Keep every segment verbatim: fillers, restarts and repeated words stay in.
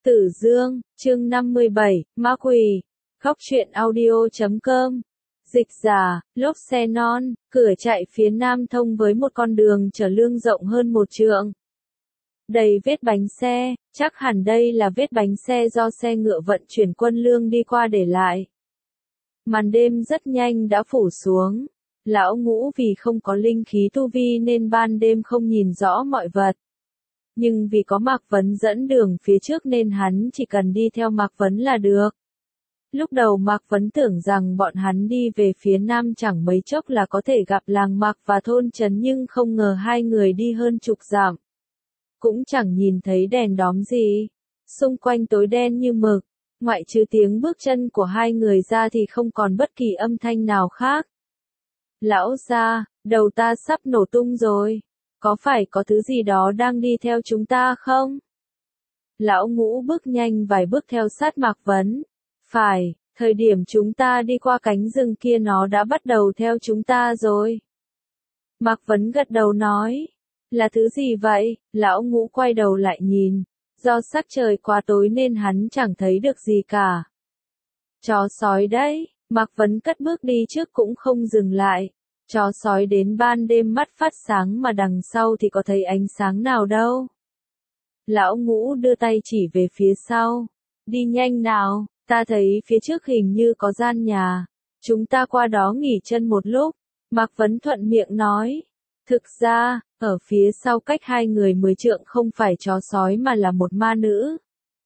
Tử Dương, chương năm mươi bảy, Ma Quỷ. Góc truyện audio chấm com. Dịch giả, lốp xe non, cửa chạy phía nam thông với một con đường chở lương rộng hơn một trượng. Đầy vết bánh xe, chắc hẳn đây là vết bánh xe do xe ngựa vận chuyển quân lương đi qua để lại. Màn đêm rất nhanh đã phủ xuống. Lão Ngũ vì không có linh khí tu vi nên ban đêm không nhìn rõ mọi vật. Nhưng vì có Mạc Vấn dẫn đường phía trước nên hắn chỉ cần đi theo Mạc Vấn là được. Lúc đầu Mạc Vấn tưởng rằng bọn hắn đi về phía nam chẳng mấy chốc là có thể gặp làng Mạc và thôn trấn, nhưng không ngờ hai người đi hơn chục dặm. Cũng chẳng nhìn thấy đèn đóm gì. Xung quanh tối đen như mực, ngoại trừ tiếng bước chân của hai người ra thì không còn bất kỳ âm thanh nào khác. Lão gia, đầu ta sắp nổ tung rồi. Có phải có thứ gì đó đang đi theo chúng ta không? Lão Ngũ bước nhanh vài bước theo sát Mạc Vấn. Phải, thời điểm chúng ta đi qua cánh rừng kia nó đã bắt đầu theo chúng ta rồi. Mạc Vấn gật đầu nói. Là thứ gì vậy? Lão Ngũ quay đầu lại nhìn. Do sắc trời quá tối nên hắn chẳng thấy được gì cả. Chó sói đấy. Mạc Vấn cất bước đi trước cũng không dừng lại. Chó sói đến ban đêm mắt phát sáng mà đằng sau thì có thấy ánh sáng nào đâu. Lão Ngũ đưa tay chỉ về phía sau. Đi nhanh nào, ta thấy phía trước hình như có gian nhà. Chúng ta qua đó nghỉ chân một lúc. Mạc Vấn thuận miệng nói. Thực ra, ở phía sau cách hai người mười trượng không phải chó sói mà là một ma nữ.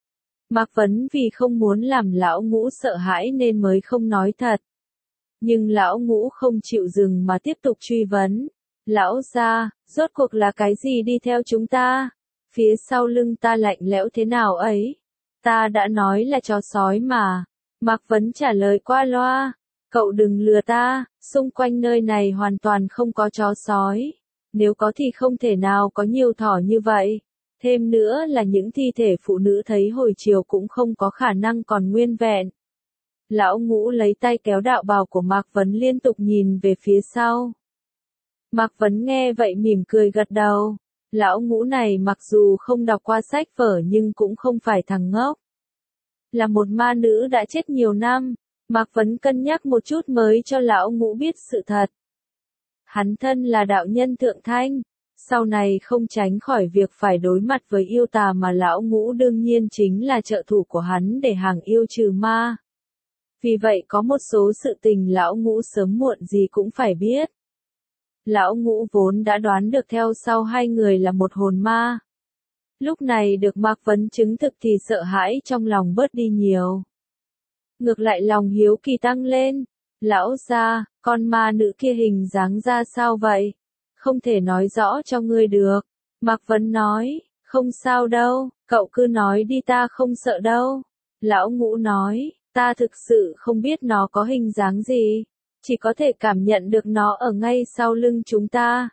Mạc Vấn vì không muốn làm Lão Ngũ sợ hãi nên mới không nói thật. Nhưng Lão Ngũ không chịu dừng mà tiếp tục truy vấn. Lão gia, rốt cuộc là cái gì đi theo chúng ta? Phía sau lưng ta lạnh lẽo thế nào ấy? Ta đã nói là chó sói mà. Mạc Vấn trả lời qua loa. Cậu đừng lừa ta, xung quanh nơi này hoàn toàn không có chó sói. Nếu có thì không thể nào có nhiều thỏ như vậy. Thêm nữa là những thi thể phụ nữ thấy hồi chiều cũng không có khả năng còn nguyên vẹn. Lão Ngũ lấy tay kéo đạo bào của Mạc Vấn liên tục nhìn về phía sau. Mạc Vấn nghe vậy mỉm cười gật đầu. Lão Ngũ này mặc dù không đọc qua sách vở nhưng cũng không phải thằng ngốc. Là một ma nữ đã chết nhiều năm, Mạc Vấn cân nhắc một chút mới cho Lão Ngũ biết sự thật. Hắn thân là đạo nhân thượng thanh, sau này không tránh khỏi việc phải đối mặt với yêu tà mà Lão Ngũ đương nhiên chính là trợ thủ của hắn để hàng yêu trừ ma. Vì vậy có một số sự tình Lão Ngũ sớm muộn gì cũng phải biết. Lão Ngũ vốn đã đoán được theo sau hai người là một hồn ma. Lúc này được Mạc Vấn chứng thực thì sợ hãi trong lòng bớt đi nhiều. Ngược lại lòng hiếu kỳ tăng lên. Lão gia, con ma nữ kia hình dáng ra sao vậy? Không thể nói rõ cho ngươi được. Mạc Vấn nói, không sao đâu, cậu cứ nói đi ta không sợ đâu. Lão Ngũ nói, ta thực sự không biết nó có hình dáng gì. Chỉ có thể cảm nhận được nó ở ngay sau lưng chúng ta.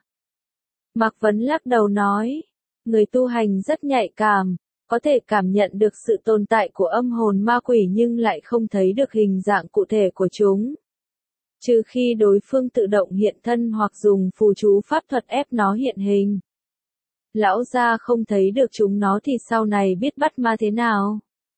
Mạc Vấn lắc đầu nói, người tu hành rất nhạy cảm, có thể cảm nhận được sự tồn tại của âm hồn ma quỷ nhưng lại không thấy được hình dạng cụ thể của chúng. Trừ khi đối phương tự động hiện thân hoặc dùng phù chú pháp thuật ép nó hiện hình. Lão gia không thấy được chúng nó thì sau này biết bắt ma thế nào?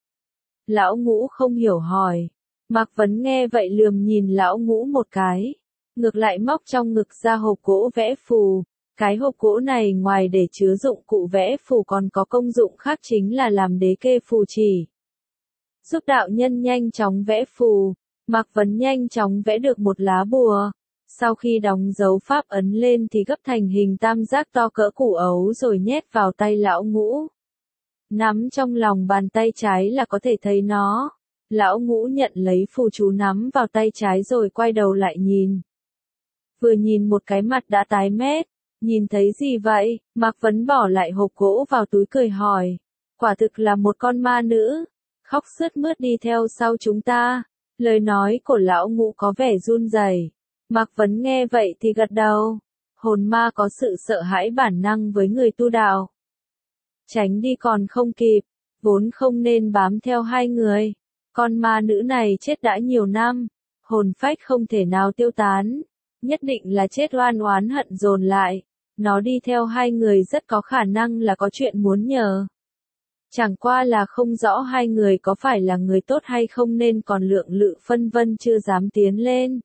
Lão Ngũ không hiểu hỏi. Mạc Vấn nghe vậy lườm nhìn Lão Ngũ một cái. Ngược lại móc trong ngực ra hộp gỗ vẽ phù. Cái hộp gỗ này ngoài để chứa dụng cụ vẽ phù còn có công dụng khác chính là làm đế kê phù chỉ. Giúp đạo nhân nhanh chóng vẽ phù. Mạc Vấn nhanh chóng vẽ được một lá bùa. Sau khi đóng dấu pháp ấn lên thì gấp thành hình tam giác to cỡ củ ấu rồi nhét vào tay Lão Ngũ. Nắm trong lòng bàn tay trái là có thể thấy nó. Lão Ngũ nhận lấy phù chú nắm vào tay trái rồi quay đầu lại nhìn. Vừa nhìn một cái mặt đã tái mét. Nhìn thấy gì vậy? Mạc Vấn bỏ lại hộp gỗ vào túi cười hỏi. Quả thực là một con ma nữ. Khóc sướt mướt đi theo sau chúng ta. Lời nói của Lão Ngũ có vẻ run rẩy. Mạc Vấn nghe vậy thì gật đầu. Hồn ma có sự sợ hãi bản năng với người tu đạo. Tránh đi còn không kịp. Vốn không nên bám theo hai người. Con ma nữ này chết đã nhiều năm. Hồn phách không thể nào tiêu tán. Nhất định là chết oan oán hận dồn lại. Nó đi theo hai người rất có khả năng là có chuyện muốn nhờ. Chẳng qua là không rõ hai người có phải là người tốt hay không nên còn lượng lự phân vân chưa dám tiến lên.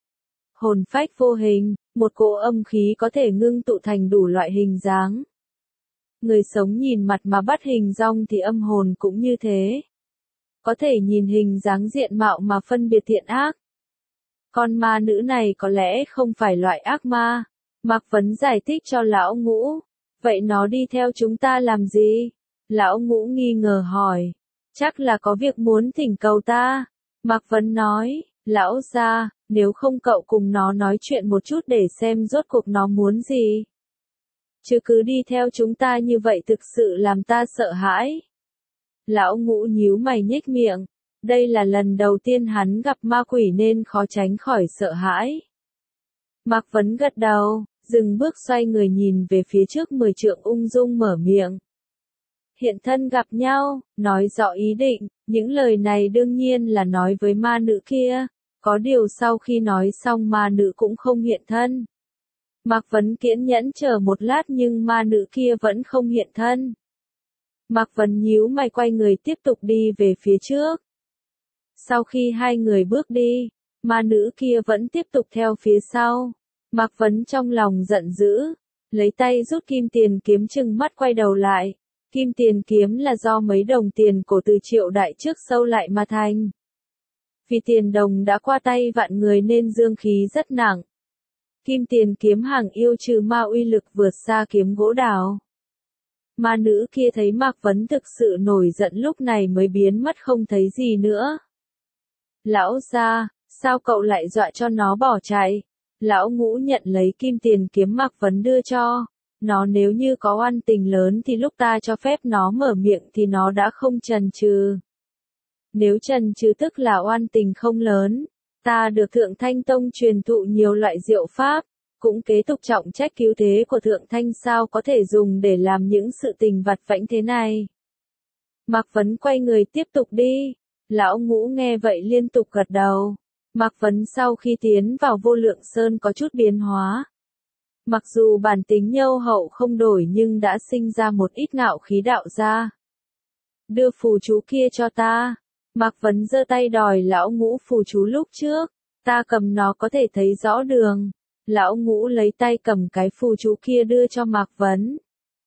Hồn phách vô hình, một cỗ âm khí có thể ngưng tụ thành đủ loại hình dáng. Người sống nhìn mặt mà bắt hình dong thì âm hồn cũng như thế. Có thể nhìn hình dáng diện mạo mà phân biệt thiện ác. Con ma nữ này có lẽ không phải loại ác ma. Mạc Vấn giải thích cho lão Ngũ. Vậy nó đi theo chúng ta làm gì? Lão Ngũ nghi ngờ hỏi. Chắc là có việc muốn thỉnh cầu ta. Mạc Vấn nói, lão gia, nếu không cậu cùng nó nói chuyện một chút để xem rốt cuộc nó muốn gì. Chứ cứ đi theo chúng ta như vậy thực sự làm ta sợ hãi. Lão Ngũ nhíu mày nhếch miệng. Đây là lần đầu tiên hắn gặp ma quỷ nên khó tránh khỏi sợ hãi. Mạc Vấn gật đầu, dừng bước xoay người nhìn về phía trước mười trượng ung dung mở miệng. Hiện thân gặp nhau, nói rõ ý định, những lời này đương nhiên là nói với ma nữ kia. Có điều sau khi nói xong ma nữ cũng không hiện thân. Mạc Vấn kiên nhẫn chờ một lát nhưng ma nữ kia vẫn không hiện thân. Mạc Vấn nhíu mày quay người tiếp tục đi về phía trước. Sau khi hai người bước đi, ma nữ kia vẫn tiếp tục theo phía sau. Mạc Vấn trong lòng giận dữ, lấy tay rút kim tiền kiếm trừng mắt quay đầu lại. Kim tiền kiếm là do mấy đồng tiền cổ từ triệu đại trước sâu lại mà thành. Vì tiền đồng đã qua tay vạn người nên dương khí rất nặng. Kim tiền kiếm hàng yêu trừ ma uy lực vượt xa kiếm gỗ đào. Ma nữ kia thấy Mạc Vấn thực sự nổi giận lúc này mới biến mất không thấy gì nữa. Lão gia, sao cậu lại dọa cho nó bỏ chạy? Lão Ngũ nhận lấy kim tiền kiếm Mạc Vấn đưa cho. Nó nếu như có oan tình lớn thì lúc ta cho phép nó mở miệng thì nó đã không chần chừ. Nếu chần chừ tức là oan tình không lớn. Ta được Thượng Thanh Tông truyền thụ nhiều loại diệu pháp, cũng kế tục trọng trách cứu thế của Thượng Thanh sao có thể dùng để làm những sự tình vặt vãnh thế này. Mạc Vấn quay người tiếp tục đi. Lão Ngũ nghe vậy liên tục gật đầu. Mạc Vấn sau khi tiến vào Vô Lượng Sơn có chút biến hóa. Mặc dù bản tính nhâu hậu không đổi nhưng đã sinh ra một ít ngạo khí đạo ra. Đưa phù chú kia cho ta. Mạc Vấn giơ tay đòi Lão Ngũ phù chú lúc trước. Ta cầm nó có thể thấy rõ đường. Lão Ngũ lấy tay cầm cái phù chú kia đưa cho Mạc Vấn.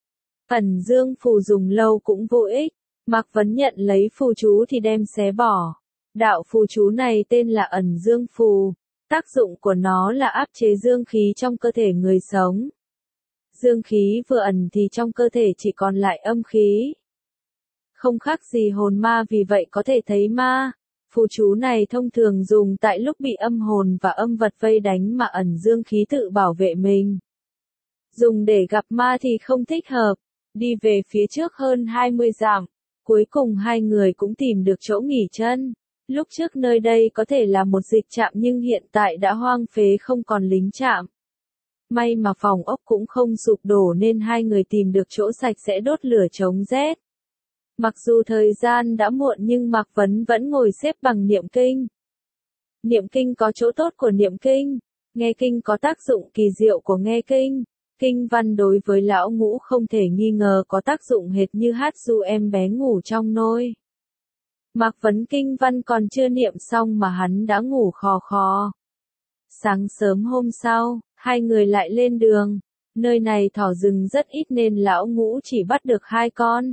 Ẩn dương phù dùng lâu cũng vô ích. Mạc Vấn nhận lấy phù chú thì đem xé bỏ. Đạo phù chú này tên là ẩn dương phù. Tác dụng của nó là áp chế dương khí trong cơ thể người sống. Dương khí vừa ẩn thì trong cơ thể chỉ còn lại âm khí. Không khác gì hồn ma vì vậy có thể thấy ma. Phù chú này thông thường dùng tại lúc bị âm hồn và âm vật vây đánh mà ẩn dương khí tự bảo vệ mình. Dùng để gặp ma thì không thích hợp. Đi về phía trước hơn hai mươi dặm. Cuối cùng hai người cũng tìm được chỗ nghỉ chân. Lúc trước nơi đây có thể là một dịch trạm nhưng hiện tại đã hoang phế không còn lính trạm. May mà phòng ốc cũng không sụp đổ nên hai người tìm được chỗ sạch sẽ đốt lửa chống rét. Mặc dù thời gian đã muộn nhưng Mạc Vấn vẫn ngồi xếp bằng niệm kinh. Niệm kinh có chỗ tốt của niệm kinh, nghe kinh có tác dụng kỳ diệu của nghe kinh. Kinh văn đối với Lão Ngũ không thể nghi ngờ có tác dụng hệt như hát ru em bé ngủ trong nôi. Mạc Vấn kinh văn còn chưa niệm xong mà hắn đã ngủ khò khò. Sáng sớm hôm sau, hai người lại lên đường. Nơi này thỏ rừng rất ít nên Lão Ngũ chỉ bắt được hai con.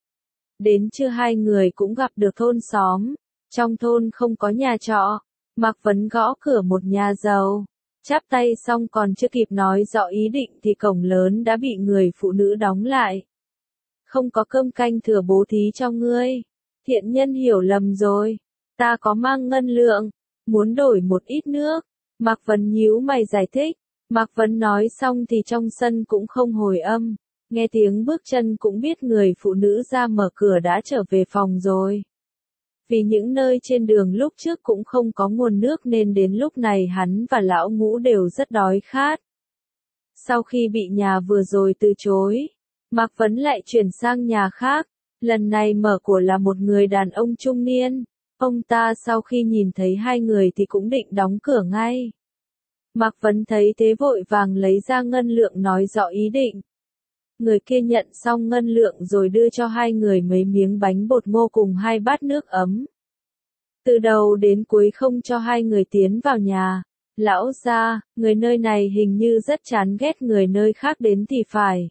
Đến trưa hai người cũng gặp được thôn xóm. Trong thôn không có nhà trọ. Mạc Vấn gõ cửa một nhà giàu. Chắp tay xong còn chưa kịp nói rõ ý định thì cổng lớn đã bị người phụ nữ đóng lại. Không có cơm canh thừa bố thí cho ngươi. Thiện nhân hiểu lầm rồi. Ta có mang ngân lượng. Muốn đổi một ít nước. Mạc Vấn nhíu mày giải thích. Mạc Vấn nói xong thì trong sân cũng không hồi âm. Nghe tiếng bước chân cũng biết người phụ nữ ra mở cửa đã trở về phòng rồi. Vì những nơi trên đường lúc trước cũng không có nguồn nước nên đến lúc này hắn và Lão Ngũ đều rất đói khát. Sau khi bị nhà vừa rồi từ chối, Mạc Vấn lại chuyển sang nhà khác. Lần này mở của là một người đàn ông trung niên. Ông ta sau khi nhìn thấy hai người thì cũng định đóng cửa ngay. Mạc Vấn thấy thế vội vàng lấy ra ngân lượng nói rõ ý định. Người kia nhận xong ngân lượng rồi đưa cho hai người mấy miếng bánh bột ngô cùng hai bát nước ấm. Từ đầu đến cuối không cho hai người tiến vào nhà. Lão gia, người nơi này hình như rất chán ghét người nơi khác đến thì phải.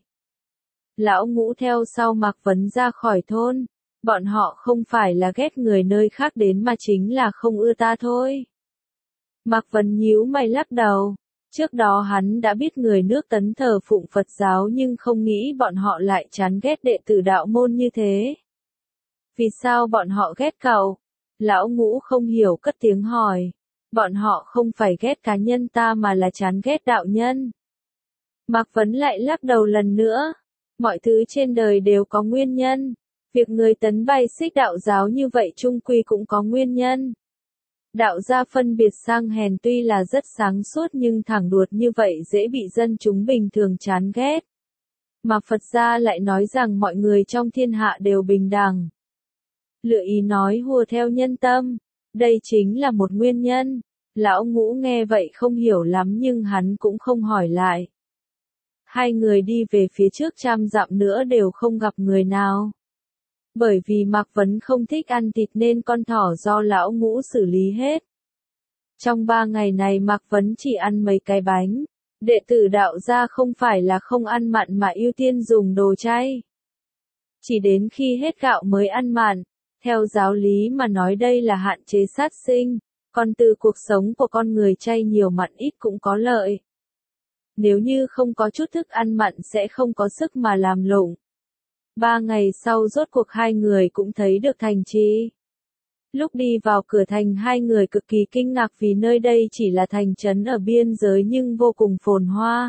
Lão Ngũ theo sau Mạc Vấn ra khỏi thôn. Bọn họ không phải là ghét người nơi khác đến mà chính là không ưa ta thôi. Mạc Vấn nhíu mày lắc đầu. Trước đó hắn đã biết người nước Tấn thờ phụng Phật giáo nhưng không nghĩ bọn họ lại chán ghét đệ tử đạo môn như thế. Vì sao bọn họ ghét cậu? Lão Ngũ không hiểu cất tiếng hỏi. Bọn họ không phải ghét cá nhân ta mà là chán ghét đạo nhân. Mạc Vấn lại lắc đầu lần nữa. Mọi thứ trên đời đều có nguyên nhân. Việc người Tấn bài xích đạo giáo như vậy chung quy cũng có nguyên nhân. Đạo gia phân biệt sang hèn tuy là rất sáng suốt nhưng thẳng đuột như vậy dễ bị dân chúng bình thường chán ghét. Mà Phật gia lại nói rằng mọi người trong thiên hạ đều bình đẳng. Lựa ý nói hùa theo nhân tâm. Đây chính là một nguyên nhân. Lão Ngũ nghe vậy không hiểu lắm nhưng hắn cũng không hỏi lại. Hai người đi về phía trước trăm dặm nữa đều không gặp người nào. Bởi vì Mạc Vấn không thích ăn thịt nên con thỏ do Lão Ngũ xử lý hết. Trong ba ngày này Mạc Vấn chỉ ăn mấy cái bánh. Đệ tử đạo gia không phải là không ăn mặn mà ưu tiên dùng đồ chay. Chỉ đến khi hết gạo mới ăn mặn. Theo giáo lý mà nói đây là hạn chế sát sinh. Còn từ cuộc sống của con người chay nhiều mặn ít cũng có lợi. Nếu như không có chút thức ăn mặn sẽ không có sức mà làm lụng. Ba ngày sau rốt cuộc hai người cũng thấy được thành trì. Lúc đi vào cửa thành hai người cực kỳ kinh ngạc vì nơi đây chỉ là thành trấn ở biên giới nhưng vô cùng phồn hoa.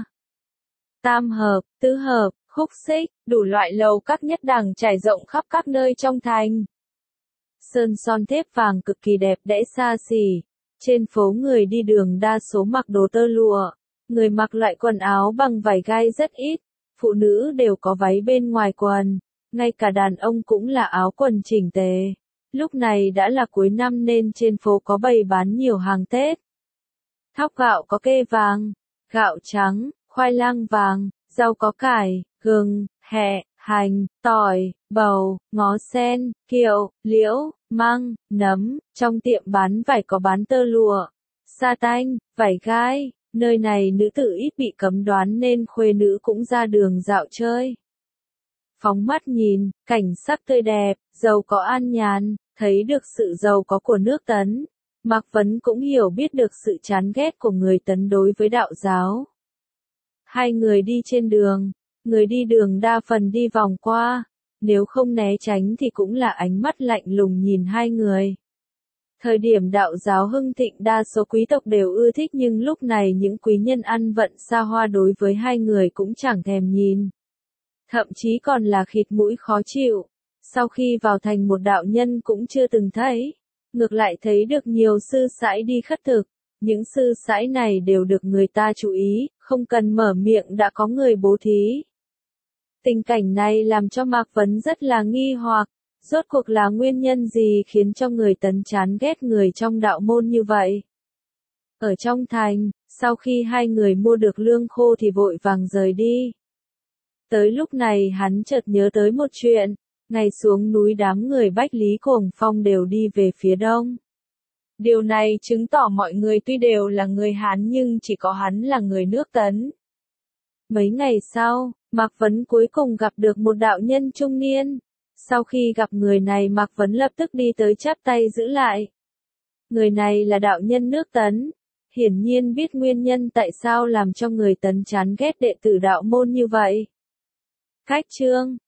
Tam hợp, tứ hợp, khúc xích, đủ loại lầu các nhất đẳng trải rộng khắp các nơi trong thành. Sơn son thép vàng cực kỳ đẹp đẽ xa xỉ. Trên phố người đi đường đa số mặc đồ tơ lụa. Người mặc loại quần áo bằng vải gai rất ít. Phụ nữ đều có váy bên ngoài quần. Ngay cả đàn ông cũng là áo quần chỉnh tề. Lúc này đã là cuối năm nên trên phố có bày bán nhiều hàng Tết. Thóc gạo có kê vàng, gạo trắng, khoai lang vàng, rau có cải, gừng, hẹ, hành, tỏi, bầu, ngó sen, kiệu, liễu, măng, nấm. Trong tiệm bán vải có bán tơ lụa, sa tanh, vải gai. Nơi này nữ tử ít bị cấm đoán nên khuê nữ cũng ra đường dạo chơi. Phóng mắt nhìn, cảnh sắc tươi đẹp, giàu có an nhàn, thấy được sự giàu có của nước Tấn. Mạc Vấn cũng hiểu biết được sự chán ghét của người Tấn đối với đạo giáo. Hai người đi trên đường, người đi đường đa phần đi vòng qua, nếu không né tránh thì cũng là ánh mắt lạnh lùng nhìn hai người. Thời điểm đạo giáo hưng thịnh đa số quý tộc đều ưa thích nhưng lúc này những quý nhân ăn vận xa hoa đối với hai người cũng chẳng thèm nhìn. Thậm chí còn là khịt mũi khó chịu. Sau khi vào thành một đạo nhân cũng chưa từng thấy. Ngược lại thấy được nhiều sư sãi đi khất thực. Những sư sãi này đều được người ta chú ý, không cần mở miệng đã có người bố thí. Tình cảnh này làm cho Mạc Vấn rất là nghi hoặc. Rốt cuộc là nguyên nhân gì khiến cho người Tấn chán ghét người trong đạo môn như vậy? Ở trong thành, sau khi hai người mua được lương khô thì vội vàng rời đi. Tới lúc này hắn chợt nhớ tới một chuyện, ngày xuống núi đám người Bách Lý Cuồng Phong đều đi về phía đông. Điều này chứng tỏ mọi người tuy đều là người Hán nhưng chỉ có hắn là người nước Tấn. Mấy ngày sau, Mạc Vấn cuối cùng gặp được một đạo nhân trung niên. Sau khi gặp người này Mạc Vấn lập tức đi tới chắp tay giữ lại. Người này là đạo nhân nước Tấn. Hiển nhiên biết nguyên nhân tại sao làm cho người Tấn chán ghét đệ tử đạo môn như vậy. Cách chương